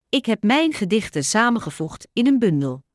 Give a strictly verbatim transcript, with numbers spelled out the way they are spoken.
Ik heb mijn gedichten samengevoegd in een bundel.